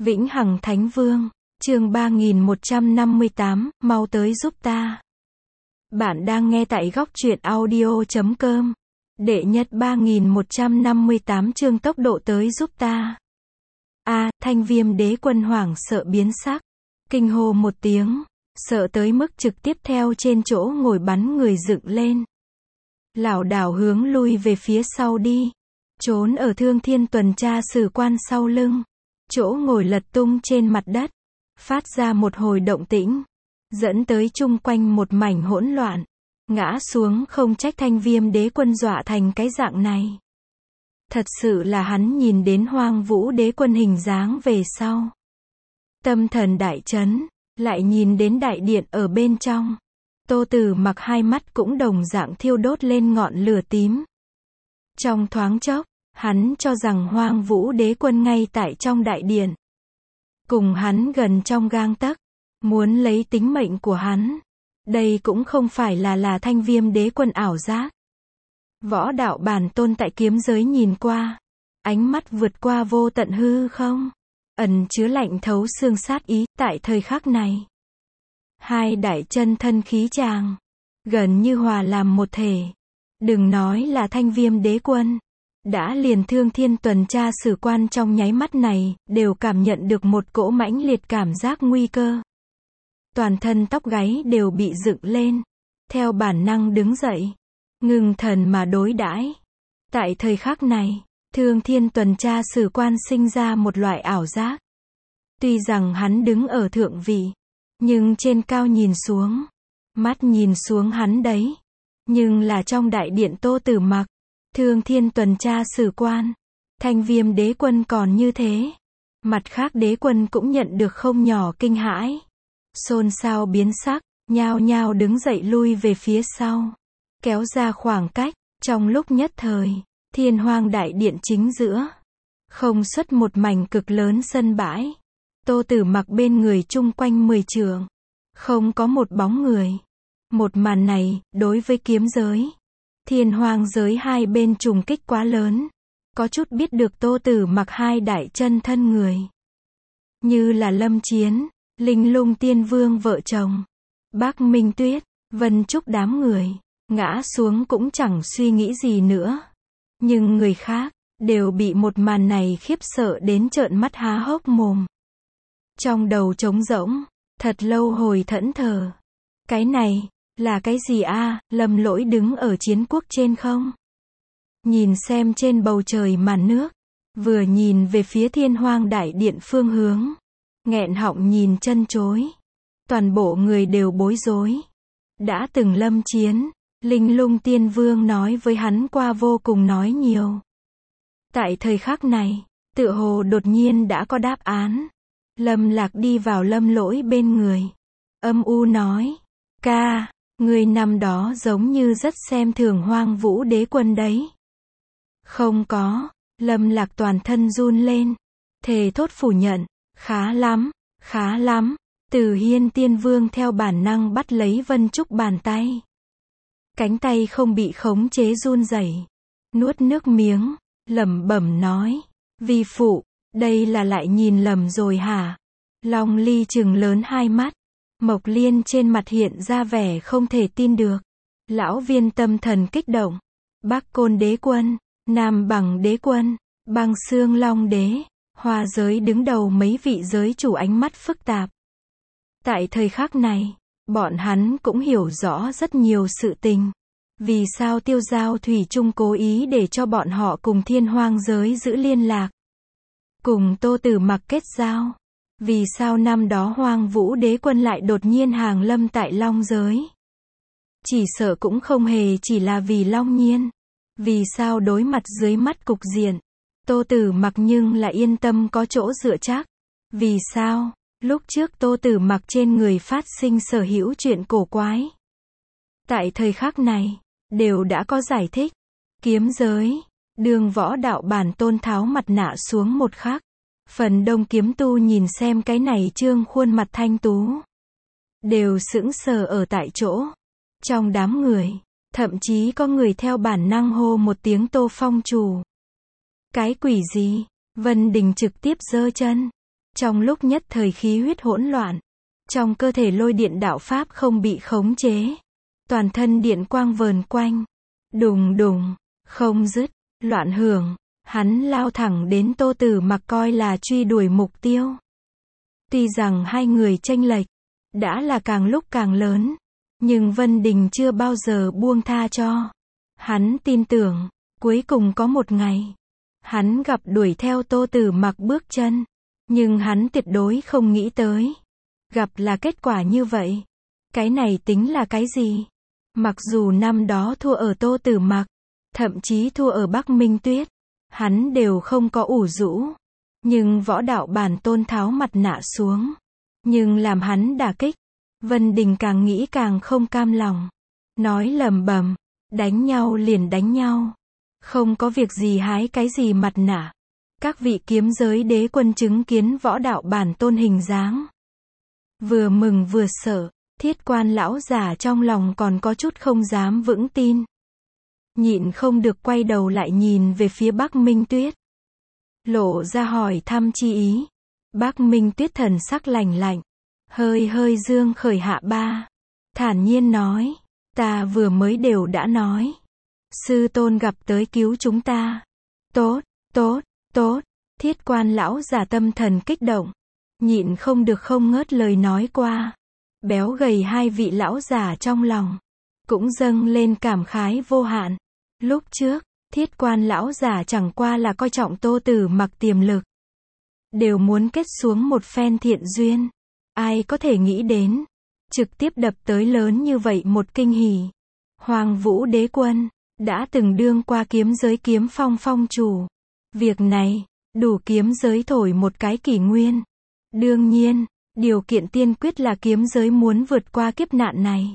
Vĩnh Hằng Thánh Vương, chương 3158, mau tới giúp ta. Bạn đang nghe tại góc truyện audio.com. Đệ nhất 3158 chương tốc độ tới giúp ta. Thanh Viêm Đế Quân hoảng sợ biến sắc, kinh hô một tiếng, sợ tới mức trực tiếp theo trên chỗ ngồi bắn người dựng lên. Lảo đảo hướng lui về phía sau đi, trốn ở Thương Thiên tuần tra sử quan sau lưng. Chỗ ngồi lật tung trên mặt đất, phát ra một hồi động tĩnh, dẫn tới chung quanh một mảnh hỗn loạn. Ngã xuống không trách Thanh Viêm Đế Quân dọa thành cái dạng này. Thật sự là hắn nhìn đến Hoang Vũ Đế Quân hình dáng về sau, tâm thần đại chấn, lại nhìn đến đại điện ở bên trong. Tô Tử Mặc hai mắt cũng đồng dạng thiêu đốt lên ngọn lửa tím. Trong thoáng chốc, hắn cho rằng Hoang Vũ Đế Quân ngay tại trong đại điện, cùng hắn gần trong gang tấc, muốn lấy tính mệnh của hắn. Đây cũng không phải là Thanh Viêm Đế Quân ảo giác. Võ đạo bản tôn tại kiếm giới nhìn qua, ánh mắt vượt qua vô tận hư không, ẩn chứa lạnh thấu xương sát ý. Tại thời khắc này, hai đại chân thân khí tràng gần như hòa làm một thể. Đừng nói là Thanh Viêm Đế Quân, đã liền Thương Thiên tuần tra sử quan trong nháy mắt này, đều cảm nhận được một cỗ mãnh liệt cảm giác nguy cơ. Toàn thân tóc gáy đều bị dựng lên, theo bản năng đứng dậy, ngưng thần mà đối đãi. Tại thời khắc này, Thương Thiên tuần tra sử quan sinh ra một loại ảo giác. Tuy rằng hắn đứng ở thượng vị, nhưng trên cao nhìn xuống, mắt nhìn xuống hắn đấy. Nhưng là trong đại điện Tô Tử Mặc, Thương Thiên tuần tra sử quan, Thanh Viêm Đế Quân còn như thế. Mặt khác đế quân cũng nhận được không nhỏ kinh hãi, xôn xao biến sắc, nhao nhao đứng dậy lui về phía sau, kéo ra khoảng cách. Trong lúc nhất thời, Thiên Hoang đại điện chính giữa, không xuất một mảnh cực lớn sân bãi. Tô Tử Mặc bên người chung quanh 10 trượng, không có một bóng người. Một màn này, đối với kiếm giới, Thiên Hoang giới hai bên trùng kích quá lớn, có chút biết được Tô Tử Mặc hai đại chân thân người. Như là Lâm Chiến, Linh Lung Tiên Vương vợ chồng, Bắc Minh Tuyết, Vân Trúc đám người, ngã xuống cũng chẳng suy nghĩ gì nữa. Nhưng người khác, đều bị một màn này khiếp sợ đến trợn mắt há hốc mồm. Trong đầu trống rỗng, thật lâu hồi thẫn thờ. Cái này, là cái gì a? Lâm Lỗi đứng ở chiến quốc trên không, nhìn xem trên bầu trời màn nước, vừa nhìn về phía Thiên Hoang đại điện phương hướng, nghẹn họng nhìn chân chối. Toàn bộ người đều bối rối. Đã từng Lâm Chiến, Linh Lung Tiên Vương nói với hắn qua vô cùng nói nhiều. Tại thời khắc này, tựa hồ đột nhiên đã có đáp án. Lâm Lạc đi vào Lâm Lỗi bên người, âm u nói: "Ca, người năm đó giống như rất xem thường Hoang Vũ Đế Quân đấy." "Không có." Lâm Lạc toàn thân run lên, thề thốt phủ nhận: "Khá lắm, khá lắm." Từ Hiên Tiên Vương theo bản năng bắt lấy Vân Trúc bàn tay. Cánh tay không bị khống chế run rẩy, nuốt nước miếng, lẩm bẩm nói: "Vi phụ, đây là lại nhìn lầm rồi hả?" Long Ly trừng lớn hai mắt, Mộc Liên trên mặt hiện ra vẻ không thể tin được. Lão Viên tâm thần kích động. Bắc Côn Đế Quân, Nam Bằng Đế Quân, Băng Xương Long Đế, Hoa giới đứng đầu mấy vị giới chủ ánh mắt phức tạp. Tại thời khắc này, bọn hắn cũng hiểu rõ rất nhiều sự tình. Vì sao Tiêu Giao thủy chung cố ý để cho bọn họ cùng Thiên Hoang giới giữ liên lạc, cùng Tô Tử Mặc kết giao? Vì sao năm đó Hoang Vũ Đế Quân lại đột nhiên hàng lâm tại Long giới? Chỉ sợ cũng không hề chỉ là vì Long Nhiên. Vì sao đối mặt dưới mắt cục diện, Tô Tử Mặc nhưng là yên tâm có chỗ dựa chắc? Vì sao lúc trước Tô Tử Mặc trên người phát sinh sở hữu chuyện cổ quái, tại thời khắc này đều đã có giải thích? Kiếm giới, Đường võ đạo bản tôn tháo mặt nạ xuống một khắc, phần đông kiếm tu nhìn xem cái này trương khuôn mặt thanh tú, đều sững sờ ở tại chỗ. Trong đám người, thậm chí có người theo bản năng hô một tiếng Tô Phong chủ. Cái quỷ gì? Vân Đình trực tiếp giơ chân, Trong lúc nhất thời khí huyết hỗn loạn, trong cơ thể lôi điện đạo pháp không bị khống chế. Toàn thân điện quang vờn quanh. Đùng đùng, không dứt, loạn hưởng. Hắn lao thẳng đến Tô Tử Mặc coi là truy đuổi mục tiêu. Tuy rằng hai người chênh lệch đã là càng lúc càng lớn, nhưng Vân Đình chưa bao giờ buông tha cho. Hắn tin tưởng, cuối cùng có một ngày, hắn gặp đuổi theo Tô Tử Mặc bước chân. Nhưng hắn tuyệt đối không nghĩ tới, gặp là kết quả như vậy. Cái này tính là cái gì? Mặc dù năm đó thua ở Tô Tử Mặc, thậm chí thua ở Bắc Minh Tuyết, hắn đều không có ủ rũ. Nhưng võ đạo bản tôn tháo mặt nạ xuống. Nhưng làm hắn đả kích, Vân Đình càng nghĩ càng không cam lòng. Nói lầm bầm, đánh nhau liền đánh nhau. Không có việc gì hái cái gì mặt nạ. Các vị kiếm giới đế quân chứng kiến võ đạo bản tôn hình dáng. Vừa mừng vừa sợ, Thiết Quan lão giả trong lòng còn có chút không dám vững tin. Nhịn không được quay đầu lại nhìn về phía Bắc Minh Tuyết. Lộ ra hỏi thăm chi ý. Bắc Minh Tuyết thần sắc lạnh lạnh, hơi hơi dương khởi hạ ba. Thản nhiên nói, ta vừa mới đều đã nói. Sư tôn gặp tới cứu chúng ta. Tốt, tốt, tốt. Thiết Quan lão giả tâm thần kích động. Nhịn không được không ngớt lời nói qua. Béo gầy hai vị lão giả trong lòng cũng dâng lên cảm khái vô hạn. Lúc trước, Thiết Quan lão giả chẳng qua là coi trọng Tô Tử Mặc tiềm lực. Đều muốn kết xuống một phen thiện duyên. Ai có thể nghĩ đến, trực tiếp đập tới lớn như vậy một kinh hỉ. Hoàng Vũ Đế Quân, đã từng đương qua kiếm giới kiếm phong phong chủ. Việc này, đủ kiếm giới thổi một cái kỷ nguyên. Đương nhiên, điều kiện tiên quyết là kiếm giới muốn vượt qua kiếp nạn này.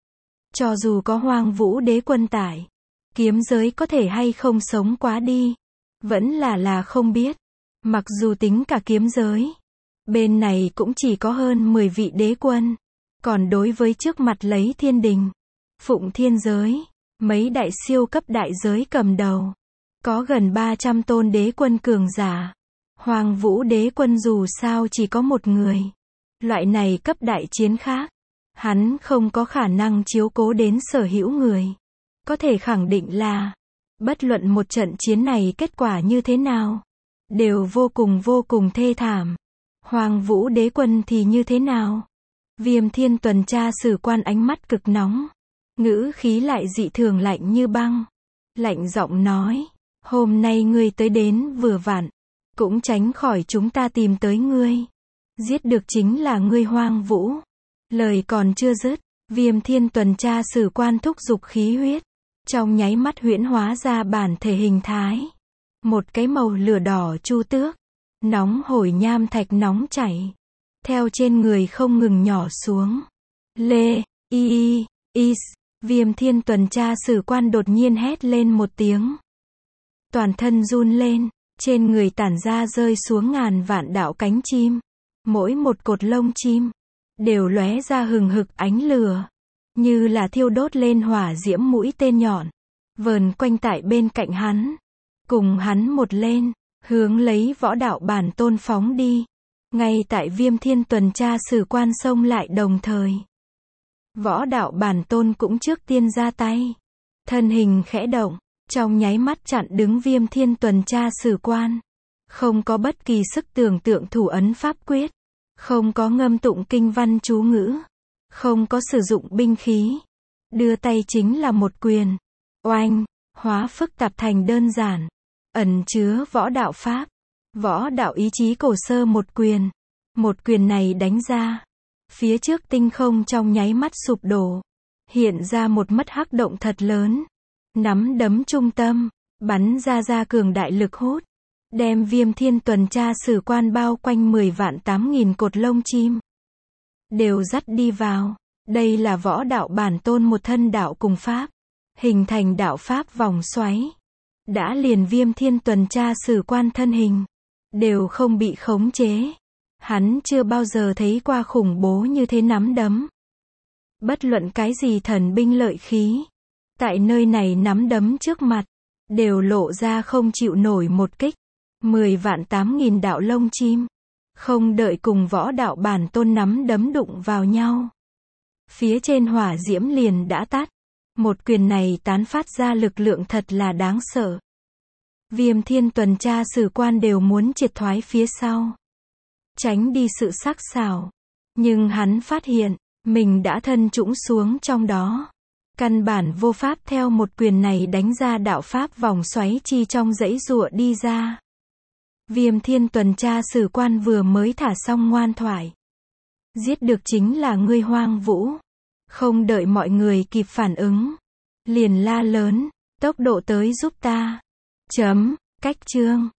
Cho dù có Hoàng Vũ Đế Quân tại, kiếm giới có thể hay không sống quá đi, vẫn là không biết. Mặc dù tính cả kiếm giới, bên này cũng chỉ có hơn 10 vị đế quân. Còn đối với trước mặt lấy thiên đình, phụng thiên giới, mấy đại siêu cấp đại giới cầm đầu, có gần 300 tôn đế quân cường giả. Hoàng Vũ Đế Quân dù sao chỉ có một người. Loại này cấp đại chiến khác, hắn không có khả năng chiếu cố đến sở hữu người. Có thể khẳng định là, bất luận một trận chiến này kết quả như thế nào, đều vô cùng thê thảm. Hoàng Vũ Đế Quân thì như thế nào? Viêm Thiên tuần tra sử quan ánh mắt cực nóng, ngữ khí lại dị thường lạnh như băng. Lạnh giọng nói, hôm nay ngươi tới đến vừa vặn, cũng tránh khỏi chúng ta tìm tới ngươi. Giết được chính là ngươi Hoàng Vũ. Lời còn chưa dứt, Viêm Thiên tuần tra sử quan thúc giục khí huyết, trong nháy mắt huyễn hóa ra bản thể hình thái. Một cái màu lửa đỏ chu tước, nóng hổi nham thạch nóng chảy, theo trên người không ngừng nhỏ xuống. Lê, is, Viêm Thiên tuần tra sử quan đột nhiên hét lên một tiếng. Toàn thân run lên, trên người tản ra rơi xuống ngàn vạn đạo cánh chim. Mỗi một cột lông chim, đều lóe ra hừng hực ánh lửa, như là thiêu đốt lên hỏa diễm mũi tên nhọn, vờn quanh tại bên cạnh hắn. Cùng hắn một lên, hướng lấy võ đạo bản tôn phóng đi. Ngay tại Viêm Thiên tuần tra sử quan xông lại đồng thời, võ đạo bản tôn cũng trước tiên ra tay. Thân hình khẽ động, trong nháy mắt chặn đứng Viêm Thiên tuần tra sử quan. Không có bất kỳ sức tưởng tượng thủ ấn pháp quyết, không có ngâm tụng kinh văn chú ngữ, không có sử dụng binh khí. Đưa tay chính là một quyền. Oanh, hóa phức tạp thành đơn giản, ẩn chứa võ đạo pháp, võ đạo ý chí cổ sơ một quyền. Một quyền này đánh ra, phía trước tinh không trong nháy mắt sụp đổ, hiện ra một mắt hắc động thật lớn. Nắm đấm trung tâm, bắn ra cường đại lực hút, đem Viêm Thiên tuần tra sử quan bao quanh 10.000 cột lông chim, đều dắt đi vào. Đây là võ đạo bản tôn một thân đạo cùng pháp, hình thành đạo pháp vòng xoáy. Đã liền Viêm Thiên tuần tra sử quan thân hình, đều không bị khống chế. Hắn chưa bao giờ thấy qua khủng bố như thế nắm đấm. Bất luận cái gì thần binh lợi khí, tại nơi này nắm đấm trước mặt, đều lộ ra không chịu nổi một kích. 10.000 đạo lông chim, Không đợi cùng võ đạo bản tôn nắm đấm đụng vào nhau, phía trên hỏa diễm liền đã tắt. Một quyền này tán phát ra lực lượng thật là đáng sợ. Viêm Thiên tuần tra sử quan đều muốn triệt thoái phía sau, tránh đi sự sắc sảo. Nhưng hắn phát hiện, mình đã thân trũng xuống trong đó. Căn bản vô pháp theo một quyền này đánh ra đạo pháp vòng xoáy chi trong dãy giụa đi ra. Viêm Thiên tuần tra sử quan vừa mới thả xong ngoan thoại. Giết được chính là ngươi Hoang Vũ. Không đợi mọi người kịp phản ứng, liền la lớn, tốc độ tới giúp ta. Cách chương.